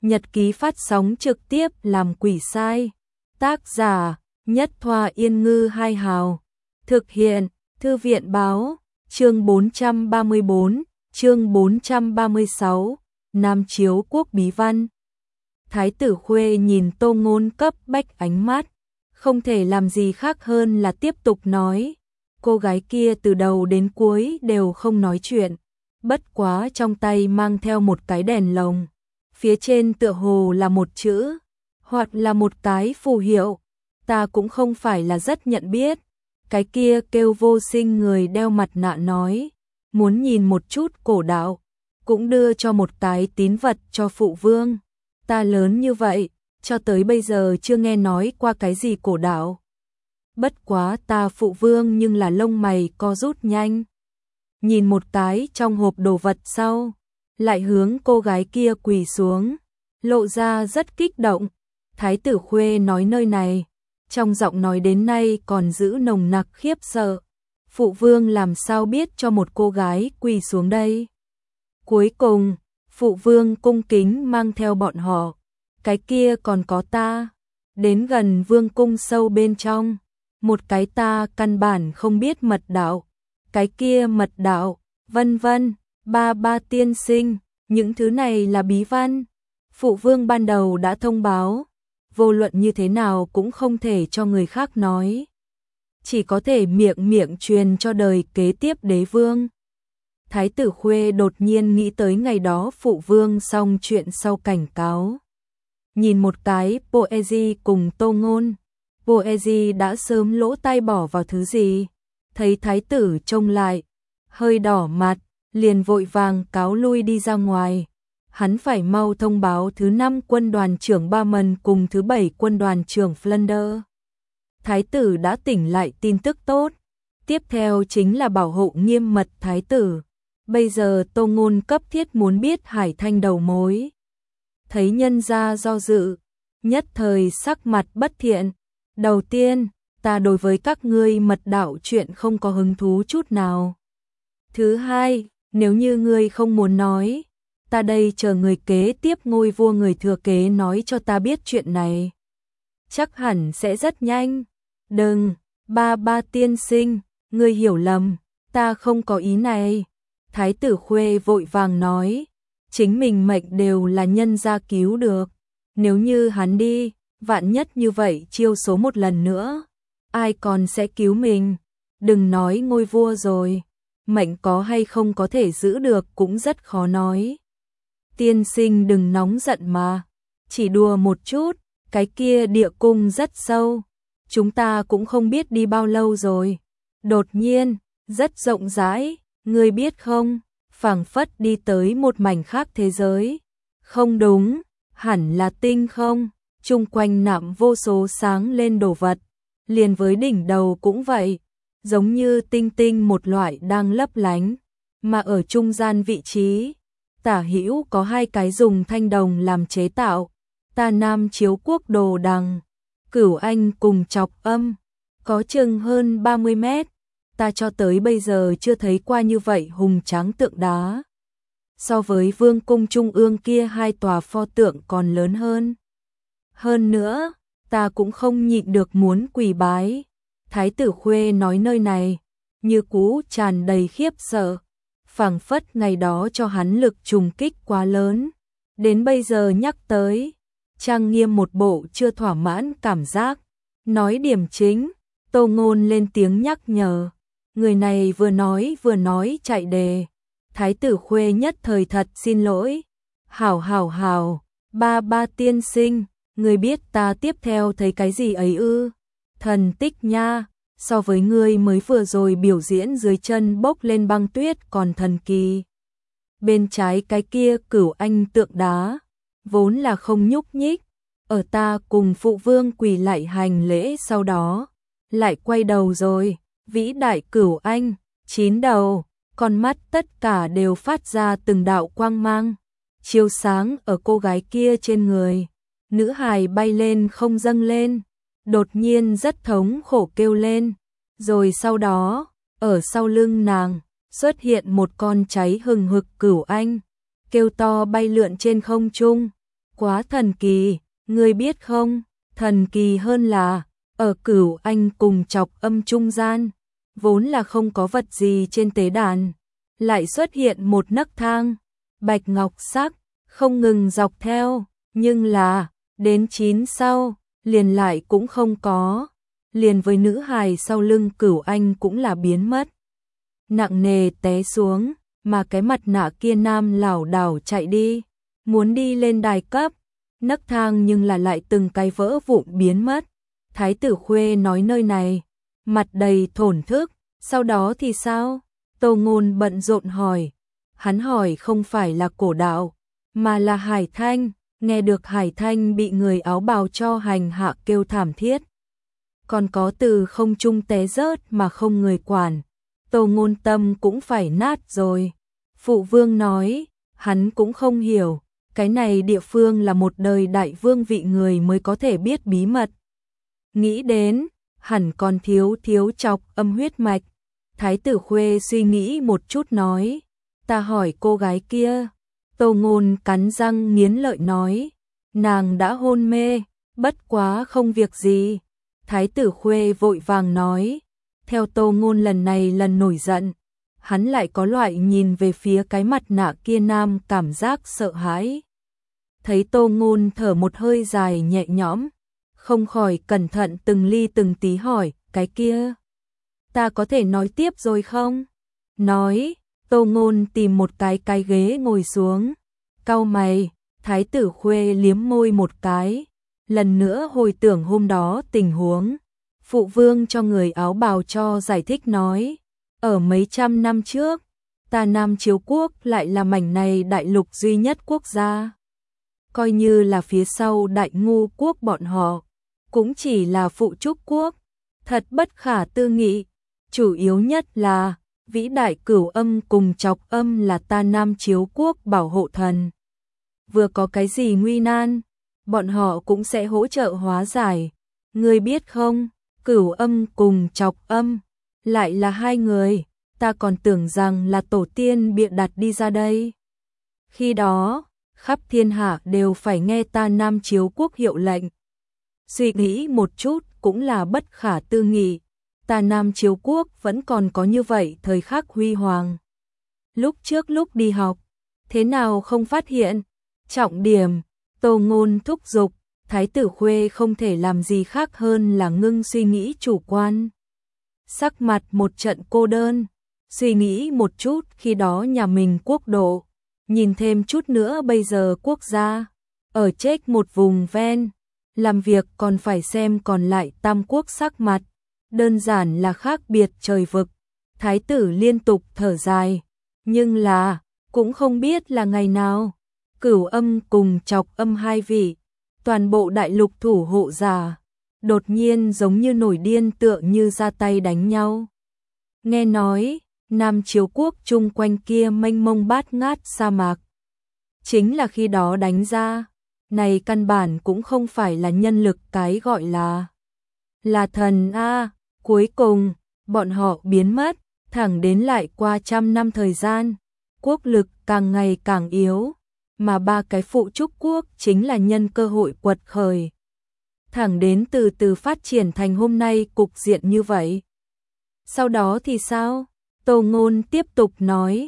Nhật ký phát sóng trực tiếp làm quỷ sai. Tác giả Nhất Thoa Yên Ngư Hai Hào. Thực hiện Thư viện Báo. Chương 434, chương 436, Nam Chiếu Quốc Bí Văn. Thái tử Khuê nhìn Tô Ngôn cấp bách ánh mắt, không thể làm gì khác hơn là tiếp tục nói. Cô gái kia từ đầu đến cuối đều không nói chuyện, bất quá trong tay mang theo một cái đèn lồng. Phía trên tựa hồ là một chữ, hoặc là một cái phù hiệu, ta cũng không phải là rất nhận biết. Cái kia kêu Vô Sinh người đeo mặt nạ nói, muốn nhìn một chút cổ đạo, cũng đưa cho một cái tín vật cho phụ vương. Ta lớn như vậy, cho tới bây giờ chưa nghe nói qua cái gì cổ đạo. Bất quá ta phụ vương nhưng là lông mày co rút nhanh. Nhìn một cái trong hộp đồ vật sau, lại hướng cô gái kia quỳ xuống, lộ ra rất kích động. Thái tử Khuê nói nơi này, trong giọng nói đến nay còn giữ nồng nặc khiếp sợ. Phụ vương làm sao biết cho một cô gái quỳ xuống đây? Cuối cùng, phụ vương cung kính mang theo bọn họ. Cái kia còn có ta. Đến gần vương cung sâu bên trong, một cái ta căn bản không biết mật đạo. Cái kia mật đạo, vân vân, ba tiên sinh, những thứ này là bí văn. Phụ vương ban đầu đã thông báo, vô luận như thế nào cũng không thể cho người khác nói. Chỉ có thể miệng truyền cho đời kế tiếp đế vương. Thái tử Khuê đột nhiên nghĩ tới ngày đó phụ vương xong chuyện sau cảnh cáo. Nhìn một cái Poezi cùng Tô Ngôn, Poezi đã sớm lỗ tai bỏ vào thứ gì. Thấy thái tử trông lại, hơi đỏ mặt, liền vội vàng cáo lui đi ra ngoài. Hắn phải mau thông báo thứ 5 quân đoàn trưởng Ba Mần cùng thứ 7 quân đoàn trưởng Flanders. Thái tử đã tỉnh lại tin tức tốt. Tiếp theo chính là bảo hộ nghiêm mật thái tử. Bây giờ Tô Ngôn cấp thiết muốn biết Hải Thanh đầu mối. Thấy nhân gia do dự, nhất thời sắc mặt bất thiện. Đầu tiên, ta đối với các ngươi mật đạo chuyện không có hứng thú chút nào. Thứ hai, nếu như ngươi không muốn nói, ta đây chờ người kế tiếp ngôi vua người thừa kế nói cho ta biết chuyện này. Chắc hẳn sẽ rất nhanh. Đừng, ba tiên sinh, ngươi hiểu lầm, ta không có ý này. Thái tử Khuê vội vàng nói, chính mình mệnh đều là nhân gia cứu được. Nếu như hắn đi, vạn nhất như vậy chiêu số một lần nữa, ai còn sẽ cứu mình? Đừng nói ngôi vua rồi, mệnh có hay không có thể giữ được cũng rất khó nói. Tiên sinh đừng nóng giận mà, chỉ đùa một chút, cái kia địa cung rất sâu, chúng ta cũng không biết đi bao lâu rồi. Đột nhiên, rất rộng rãi, ngươi biết không, phảng phất đi tới một mảnh khác thế giới. Không đúng, hẳn là tinh không, chung quanh nạm vô số sáng lên đồ vật, liền với đỉnh đầu cũng vậy, giống như tinh tinh một loại đang lấp lánh, mà ở trung gian vị trí, tả hữu có hai cái dùng thanh đồng làm chế tạo, ta Nam Chiếu Quốc đồ đằng, Cửu Anh cùng Chọc Âm, có chừng hơn 30 mét, ta cho tới bây giờ chưa thấy qua như vậy hùng tráng tượng đá. So với vương cung trung ương kia hai tòa pho tượng còn lớn hơn. Hơn nữa, ta cũng không nhịn được muốn quỳ bái. Thái tử Khuê nói nơi này, như cũ tràn đầy khiếp sợ, phảng phất ngày đó cho hắn lực trùng kích quá lớn. Đến bây giờ nhắc tới, trang nghiêm một bộ chưa thỏa mãn cảm giác. Nói điểm chính, Tô Ngôn lên tiếng nhắc nhở. Người này vừa nói chạy đề. Thái tử Khuê nhất thời thật xin lỗi. Hảo, ba tiên sinh, ngươi biết ta tiếp theo thấy cái gì ấy ư? Thần tích nha, so với ngươi mới vừa rồi biểu diễn dưới chân bốc lên băng tuyết còn thần kỳ. Bên trái cái kia Cửu Anh tượng đá, vốn là không nhúc nhích, ở ta cùng phụ vương quỳ lại hành lễ sau đó, lại quay đầu rồi, vĩ đại Cửu Anh, 9 đầu, con mắt tất cả đều phát ra từng đạo quang mang, chiếu sáng ở cô gái kia trên người. Nữ hài bay lên không dâng lên, đột nhiên rất thống khổ kêu lên, rồi sau đó, ở sau lưng nàng, xuất hiện một con cháy hừng hực Cửu Anh, kêu to bay lượn trên không trung, quá thần kỳ, ngươi biết không, thần kỳ hơn là, ở Cửu Anh cùng Chọc Âm trung gian, vốn là không có vật gì trên tế đàn, lại xuất hiện một nấc thang, bạch ngọc sắc, không ngừng dọc theo, nhưng là, đến 9 sau, liền lại cũng không có, liền với nữ hài sau lưng Cửu Anh cũng là biến mất. Nặng nề té xuống, mà cái mặt nạ kia nam lảo đảo chạy đi, muốn đi lên đài cấp, nấc thang nhưng là lại từng cái vỡ vụn biến mất. Thái tử Khuê nói nơi này, mặt đầy thổn thức, sau đó thì sao? Tô Ngôn bận rộn hỏi, hắn hỏi không phải là Cổ Đạo, mà là Hải Thanh, nghe được Hải Thanh bị người áo bào cho hành hạ kêu thảm thiết. Còn có từ không trung té rớt mà không người quản, Tô Ngôn tâm cũng phải nát rồi. Phụ vương nói, hắn cũng không hiểu, cái này địa phương là một đời đại vương vị người mới có thể biết bí mật. Nghĩ đến, hẳn còn thiếu Chọc Âm huyết mạch. Thái tử Khuê suy nghĩ một chút nói, ta hỏi cô gái kia. Tô Ngôn cắn răng nghiến lợi nói, nàng đã hôn mê, bất quá không việc gì. Thái tử Khuê vội vàng nói, theo Tô Ngôn lần này lần nổi giận, hắn lại có loại nhìn về phía cái mặt nạ kia nam cảm giác sợ hãi. Thấy Tô Ngôn thở một hơi dài nhẹ nhõm, không khỏi cẩn thận từng ly từng tí hỏi, cái kia, ta có thể nói tiếp rồi không? Nói, Tô Ngôn tìm một cái ghế ngồi xuống, cau mày, Thái tử Khuê liếm môi một cái, lần nữa hồi tưởng hôm đó tình huống. Phụ vương cho người áo bào cho giải thích nói, ở mấy trăm năm trước, ta Nam Chiếu Quốc lại là mảnh này đại lục duy nhất quốc gia. Coi như là phía sau Đại Ngu Quốc bọn họ, cũng chỉ là phụ trúc quốc, thật bất khả tư nghị. Chủ yếu nhất là, vĩ đại Cửu Âm cùng Chọc Âm là ta Nam Chiếu Quốc bảo hộ thần. Vừa có cái gì nguy nan, bọn họ cũng sẽ hỗ trợ hóa giải. Ngươi biết không, Cửu Âm cùng Chọc Âm lại là hai người, ta còn tưởng rằng là tổ tiên bịa đặt đi ra đây. Khi đó, khắp thiên hạ đều phải nghe ta Nam Chiếu Quốc hiệu lệnh. Suy nghĩ một chút cũng là bất khả tư nghị, ta Nam Chiếu Quốc vẫn còn có như vậy thời khắc huy hoàng. Lúc trước lúc đi học, thế nào không phát hiện? Trọng điểm, Tô Ngôn thúc giục, Thái tử Khuê không thể làm gì khác hơn là ngưng suy nghĩ chủ quan. Sắc mặt một trận cô đơn, suy nghĩ một chút khi đó nhà mình quốc độ, nhìn thêm chút nữa bây giờ quốc gia, ở chết một vùng ven, làm việc còn phải xem còn lại tam quốc sắc mặt, đơn giản là khác biệt trời vực. Thái tử liên tục thở dài, nhưng là, cũng không biết là ngày nào, Cửu Âm cùng Chọc Âm hai vị, toàn bộ đại lục thủ hộ giả, đột nhiên giống như nổi điên tựa như ra tay đánh nhau. Nghe nói, Nam Chiếu Quốc chung quanh kia mênh mông bát ngát sa mạc. Chính là khi đó đánh ra, này căn bản cũng không phải là nhân lực cái gọi là thần a. Cuối cùng, bọn họ biến mất, thẳng đến lại qua trăm năm thời gian, quốc lực càng ngày càng yếu, mà ba cái phụ trúc quốc chính là nhân cơ hội quật khởi. Thẳng đến từ từ phát triển thành hôm nay cục diện như vậy. Sau đó thì sao? Tô Ngôn tiếp tục nói,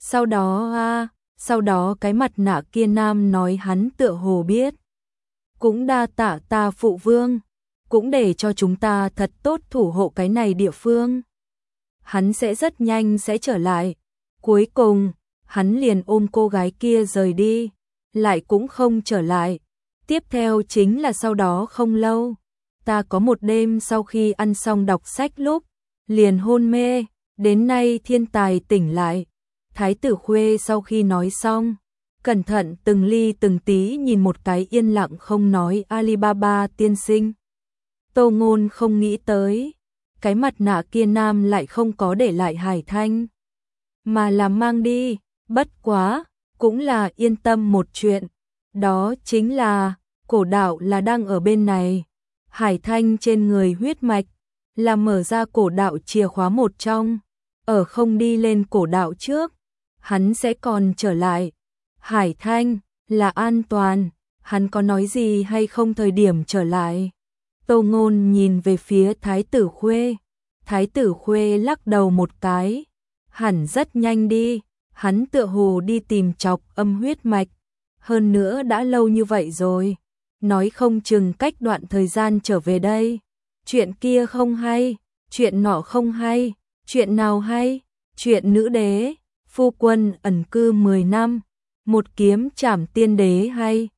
sau đó cái mặt nạ kia nam nói hắn tựa hồ biết. Cũng đa tạ ta phụ vương, cũng để cho chúng ta thật tốt thủ hộ cái này địa phương. Hắn sẽ rất nhanh sẽ trở lại. Cuối cùng, hắn liền ôm cô gái kia rời đi, lại cũng không trở lại. Tiếp theo chính là sau đó không lâu, ta có một đêm sau khi ăn xong đọc sách lúc, liền hôn mê, đến nay thiên tài tỉnh lại. Thái tử Khuê sau khi nói xong, cẩn thận từng ly từng tí nhìn một cái yên lặng không nói Alibaba tiên sinh. Tô Ngôn không nghĩ tới, cái mặt nạ kia nam lại không có để lại Hải Thanh, mà là mang đi, bất quá, cũng là yên tâm một chuyện, đó chính là, Cổ Đạo là đang ở bên này, Hải Thanh trên người huyết mạch, là mở ra Cổ Đạo chìa khóa một trong, ở không đi lên Cổ Đạo trước, hắn sẽ còn trở lại. Hải Thanh là an toàn, hắn có nói gì hay không thời điểm trở lại? Tô Ngôn nhìn về phía Thái tử Khuê. Thái tử Khuê lắc đầu một cái. Hẳn rất nhanh đi, hắn tựa hồ đi tìm Trọc Âm huyết mạch. Hơn nữa đã lâu như vậy rồi, nói không chừng cách đoạn thời gian trở về đây. Chuyện kia không hay, chuyện nọ không hay, chuyện nào hay? Chuyện nữ đế, phu quân ẩn cư 10 năm, một kiếm trảm tiên đế hay?